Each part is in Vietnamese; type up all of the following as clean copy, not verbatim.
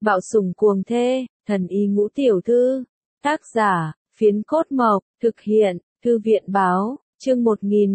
Bạo sủng cuồng thê, thần y ngũ tiểu thư. Tác giả, Phiến Cốt Mộc, thực hiện, Thư viện báo, chương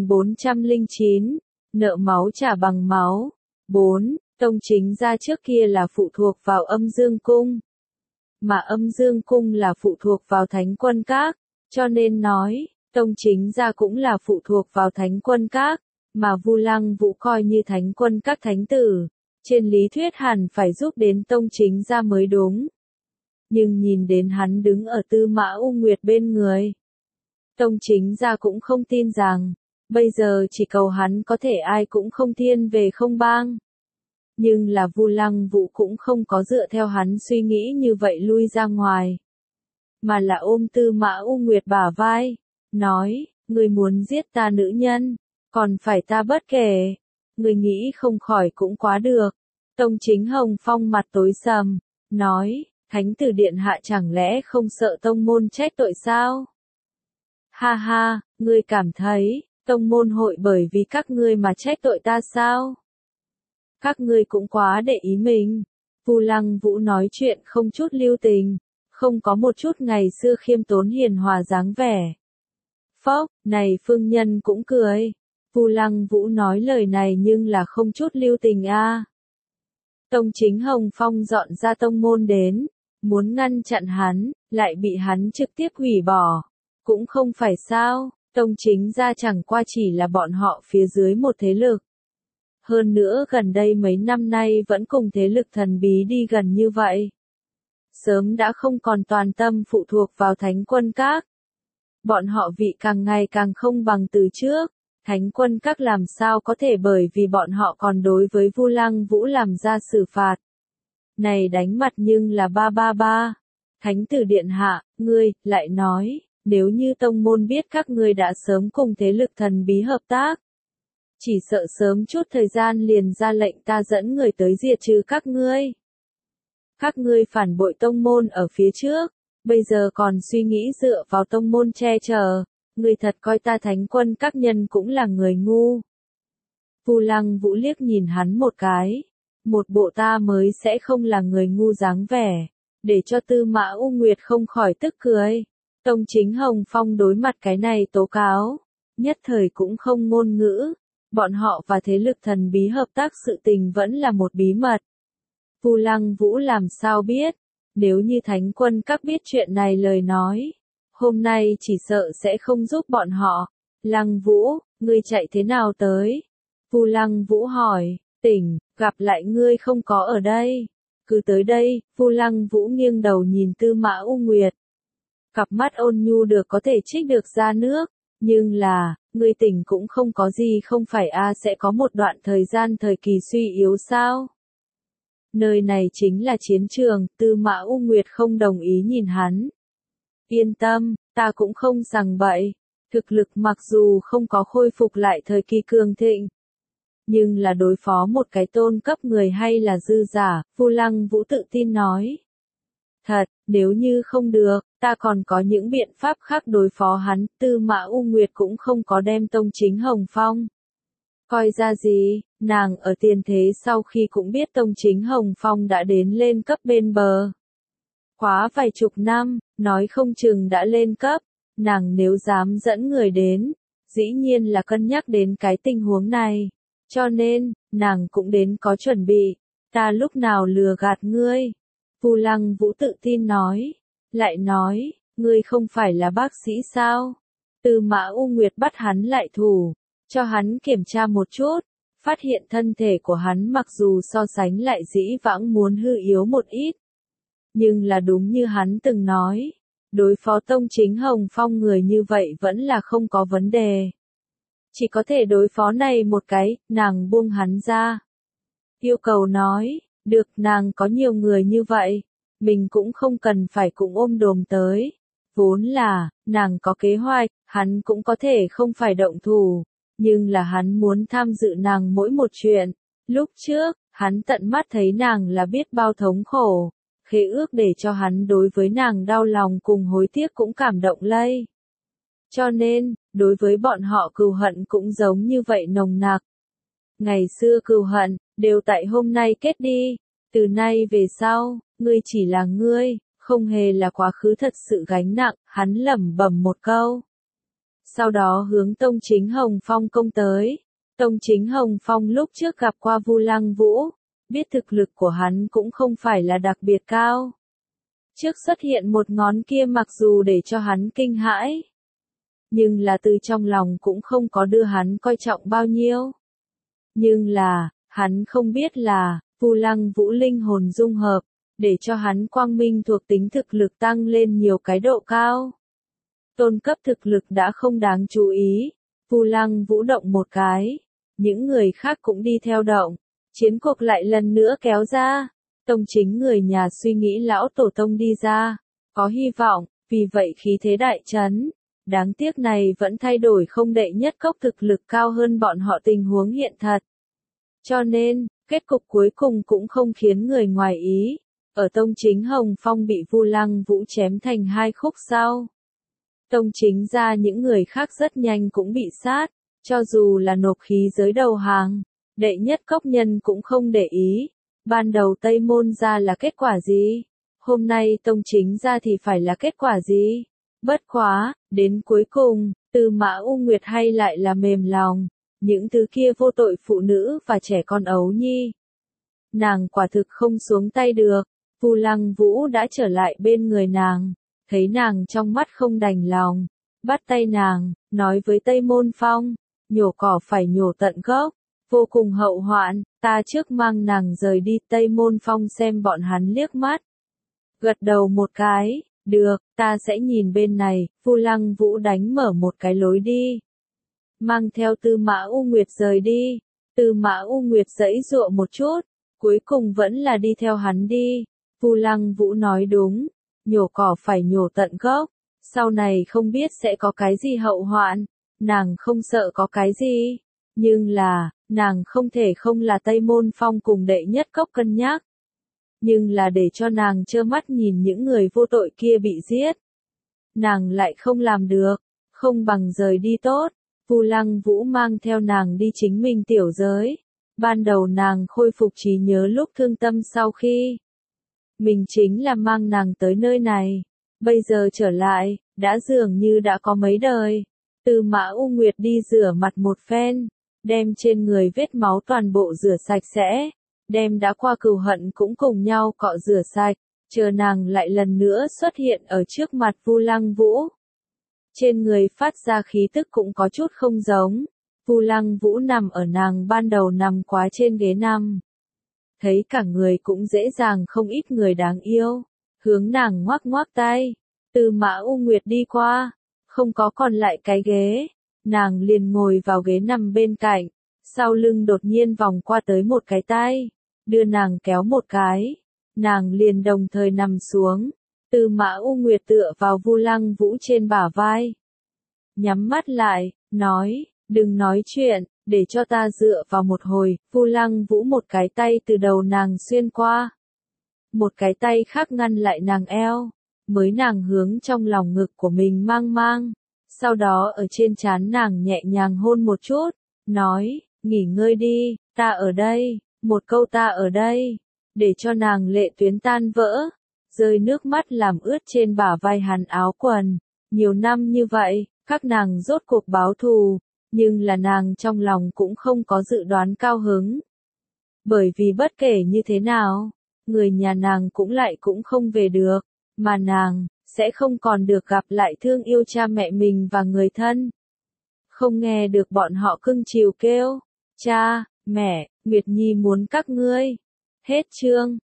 1409, nợ máu trả bằng máu. 4. Tông Chính Gia trước kia là phụ thuộc vào Âm Dương Cung, mà Âm Dương Cung là phụ thuộc vào Thánh Quân Các, cho nên nói, Tông Chính Gia cũng là phụ thuộc vào Thánh Quân Các, mà Vu Lăng Vũ coi như Thánh Quân Các thánh tử, trên lý thuyết hẳn phải giúp đến Tông Chính Gia mới đúng. Nhưng nhìn đến hắn đứng ở Tư Mã U Nguyệt bên người, Tông Chính Gia cũng không tin rằng, bây giờ chỉ cầu hắn có thể ai cũng không thiên về không bang. Nhưng là Vu Lăng Vũ cũng không có dựa theo hắn suy nghĩ như vậy lui ra ngoài, mà là ôm Tư Mã U Nguyệt bả vai, nói, ngươi muốn giết ta nữ nhân, còn phải ta bất kể, ngươi nghĩ không khỏi cũng quá được. Tông Chính Hồng Phong mặt tối sầm, nói, Thánh tử điện hạ chẳng lẽ không sợ tông môn trách tội sao? Ha ha, ngươi cảm thấy, tông môn hội bởi vì các ngươi mà trách tội ta sao? Các ngươi cũng quá để ý mình. Vu Lăng Vũ nói chuyện không chút lưu tình, không có một chút ngày xưa khiêm tốn hiền hòa dáng vẻ. Phốc, này Phương Nhân cũng cười. Vu Lăng Vũ nói lời này nhưng là không chút lưu tình a. Tông Chính Hồng Phong dọn ra tông môn đến, muốn ngăn chặn hắn, lại bị hắn trực tiếp hủy bỏ. Cũng không phải sao, Tông Chính Gia chẳng qua chỉ là bọn họ phía dưới một thế lực. Hơn nữa gần đây mấy năm nay vẫn cùng thế lực thần bí đi gần như vậy. Sớm đã không còn toàn tâm phụ thuộc vào Thánh Quân Các. Bọn họ vị càng ngày càng không bằng từ trước. Thánh Quân Các làm sao có thể bởi vì bọn họ còn đối với Vu Lăng Vũ làm ra xử phạt. Này đánh mặt nhưng là 333. Thánh tử điện hạ, ngươi, lại nói, nếu như tông môn biết các ngươi đã sớm cùng thế lực thần bí hợp tác, chỉ sợ sớm chút thời gian liền ra lệnh ta dẫn người tới diệt trừ các ngươi. Các ngươi phản bội tông môn ở phía trước, bây giờ còn suy nghĩ dựa vào tông môn che chở, ngươi thật coi ta Thánh Quân Các nhân cũng là người ngu. Vu Lăng Vũ liếc nhìn hắn một cái, một bộ ta mới sẽ không là người ngu dáng vẻ, để cho Tư Mã U Nguyệt không khỏi tức cười. Tông Chính Hồng Phong đối mặt cái này tố cáo, nhất thời cũng không ngôn ngữ. Bọn họ và thế lực thần bí hợp tác sự tình vẫn là một bí mật. Vu Lăng Vũ làm sao biết, nếu như Thánh Quân Các biết chuyện này lời nói, hôm nay chỉ sợ sẽ không giúp bọn họ. Lăng Vũ, ngươi chạy thế nào tới? Vu Lăng Vũ hỏi, tỉnh, gặp lại ngươi không có ở đây. Cứ tới đây, Vu Lăng Vũ nghiêng đầu nhìn Tư Mã U Nguyệt. Cặp mắt ôn nhu được có thể trích được ra nước. Nhưng là, ngươi tỉnh cũng không có gì không phải sẽ có một đoạn thời gian thời kỳ suy yếu sao? Nơi này chính là chiến trường, Tư Mã U Nguyệt không đồng ý nhìn hắn. Yên tâm, ta cũng không sằng bậy. Thực lực mặc dù không có khôi phục lại thời kỳ cường thịnh, nhưng là đối phó một cái tôn cấp người hay là dư giả, Vu Lăng Vũ tự tin nói. Thật, nếu như không được, ta còn có những biện pháp khác đối phó hắn. Tư Mã U Nguyệt cũng không có đem Tông Chính Hồng Phong coi ra gì, nàng ở tiền thế sau khi cũng biết Tông Chính Hồng Phong đã đến lên cấp bên bờ. Quá vài chục năm, nói không chừng đã lên cấp, nàng nếu dám dẫn người đến, dĩ nhiên là cân nhắc đến cái tình huống này, cho nên, nàng cũng đến có chuẩn bị, ta lúc nào lừa gạt ngươi. Vu Lăng Vũ tự tin nói, lại nói, ngươi không phải là bác sĩ sao? Tư Mã U Nguyệt bắt hắn lại thủ, cho hắn kiểm tra một chút, phát hiện thân thể của hắn mặc dù so sánh lại dĩ vãng muốn hư yếu một ít, nhưng là đúng như hắn từng nói, đối phó Tông Chính Hồng Phong người như vậy vẫn là không có vấn đề. Chỉ có thể đối phó này một cái, nàng buông hắn ra. Yêu cầu nói, được, nàng có nhiều người như vậy, mình cũng không cần phải cũng ôm đồm tới. Vốn là, nàng có kế hoạch, hắn cũng có thể không phải động thủ, nhưng là hắn muốn tham dự nàng mỗi một chuyện. Lúc trước, hắn tận mắt thấy nàng là biết bao thống khổ, khế ước để cho hắn đối với nàng đau lòng cùng hối tiếc cũng cảm động lây. Cho nên, đối với bọn họ cừu hận cũng giống như vậy nồng nặc. Ngày xưa cừu hận, đều tại hôm nay kết đi. Từ nay về sau, ngươi chỉ là ngươi, không hề là quá khứ thật sự gánh nặng, hắn lẩm bẩm một câu. Sau đó hướng Tông Chính Hồng Phong công tới. Tông Chính Hồng Phong lúc trước gặp qua Vu Lăng Vũ, biết thực lực của hắn cũng không phải là đặc biệt cao. Trước xuất hiện một ngón kia mặc dù để cho hắn kinh hãi, nhưng là từ trong lòng cũng không có đưa hắn coi trọng bao nhiêu. Nhưng là, hắn không biết là, Vu Lăng Vũ linh hồn dung hợp, để cho hắn quang minh thuộc tính thực lực tăng lên nhiều cái độ cao. Tôn cấp thực lực đã không đáng chú ý, Vu Lăng Vũ động một cái, những người khác cũng đi theo động, chiến cuộc lại lần nữa kéo ra. Tông Chính người nhà suy nghĩ lão tổ tông đi ra, có hy vọng, vì vậy khí thế đại chấn. Đáng tiếc này vẫn thay đổi không đệ nhất cốc thực lực cao hơn bọn họ tình huống hiện thật. Cho nên, kết cục cuối cùng cũng không khiến người ngoài ý. Ở Tông Chính Hồng Phong bị Vu Lăng Vũ chém thành hai khúc sau. Tông Chính ra những người khác rất nhanh cũng bị sát, cho dù là nộp khí giới đầu hàng, đệ nhất cốc nhân cũng không để ý. Ban đầu Tây Môn ra là kết quả gì? Hôm nay Tông Chính ra thì phải là kết quả gì? Bất quá, đến cuối cùng, Tư Mã U Nguyệt hay lại là mềm lòng, những thứ kia vô tội phụ nữ và trẻ con ấu nhi. Nàng quả thực không xuống tay được, Vu Lăng Vũ đã trở lại bên người nàng, thấy nàng trong mắt không đành lòng, bắt tay nàng, nói với Tây Môn Phong, nhổ cỏ phải nhổ tận gốc, vô cùng hậu hoạn, ta trước mang nàng rời đi. Tây Môn Phong xem bọn hắn liếc mắt, gật đầu một cái. Được, ta sẽ nhìn bên này. Vu Lăng Vũ đánh mở một cái lối đi, mang theo Tư Mã U Nguyệt rời đi. Tư Mã U Nguyệt giãy giụa một chút, cuối cùng vẫn là đi theo hắn đi. Vu Lăng Vũ nói đúng, nhổ cỏ phải nhổ tận gốc, sau này không biết sẽ có cái gì hậu hoạn, nàng không sợ có cái gì, nhưng là, nàng không thể không là Tây Môn Phong cùng đệ nhất cốc cân nhắc. Nhưng là để cho nàng trơ mắt nhìn những người vô tội kia bị giết. Nàng lại không làm được, không bằng rời đi tốt. Vu Lăng Vũ mang theo nàng đi chính mình tiểu giới. Ban đầu nàng khôi phục trí nhớ lúc thương tâm sau khi. Mình chính là mang nàng tới nơi này. Bây giờ trở lại, đã dường như đã có mấy đời. Tư Mã U Nguyệt đi rửa mặt một phen, đem trên người vết máu toàn bộ rửa sạch sẽ. Đem đã qua cừu hận cũng cùng nhau cọ rửa sạch, chờ nàng lại lần nữa xuất hiện ở trước mặt Vu Lăng Vũ. Trên người phát ra khí tức cũng có chút không giống, Vu Lăng Vũ nằm ở nàng ban đầu nằm quá trên ghế nằm. Thấy cả người cũng dễ dàng không ít người đáng yêu, hướng nàng ngoắc ngoắc tay. Tư Mã U Nguyệt đi qua, không có còn lại cái ghế, nàng liền ngồi vào ghế nằm bên cạnh, sau lưng đột nhiên vòng qua tới một cái tay. Đưa nàng kéo một cái, nàng liền đồng thời nằm xuống. Tư Mã U Nguyệt tựa vào Vu Lăng Vũ trên bả vai, nhắm mắt lại, nói, đừng nói chuyện, để cho ta dựa vào một hồi. Vu Lăng Vũ một cái tay từ đầu nàng xuyên qua, một cái tay khác ngăn lại nàng eo, mới nàng hướng trong lòng ngực của mình mang mang, sau đó ở trên trán nàng nhẹ nhàng hôn một chút, nói, nghỉ ngơi đi, ta ở đây. Một câu ta ở đây, để cho nàng lệ tuyến tan vỡ, rơi nước mắt làm ướt trên bả vai hắn áo quần. Nhiều năm như vậy, các nàng rốt cuộc báo thù, nhưng là nàng trong lòng cũng không có dự đoán cao hứng. Bởi vì bất kể như thế nào, người nhà nàng cũng lại cũng không về được, mà nàng sẽ không còn được gặp lại thương yêu cha mẹ mình và người thân. Không nghe được bọn họ cưng chiều kêu, cha, mẹ, Nguyệt Nhi muốn các ngươi. Hết chương.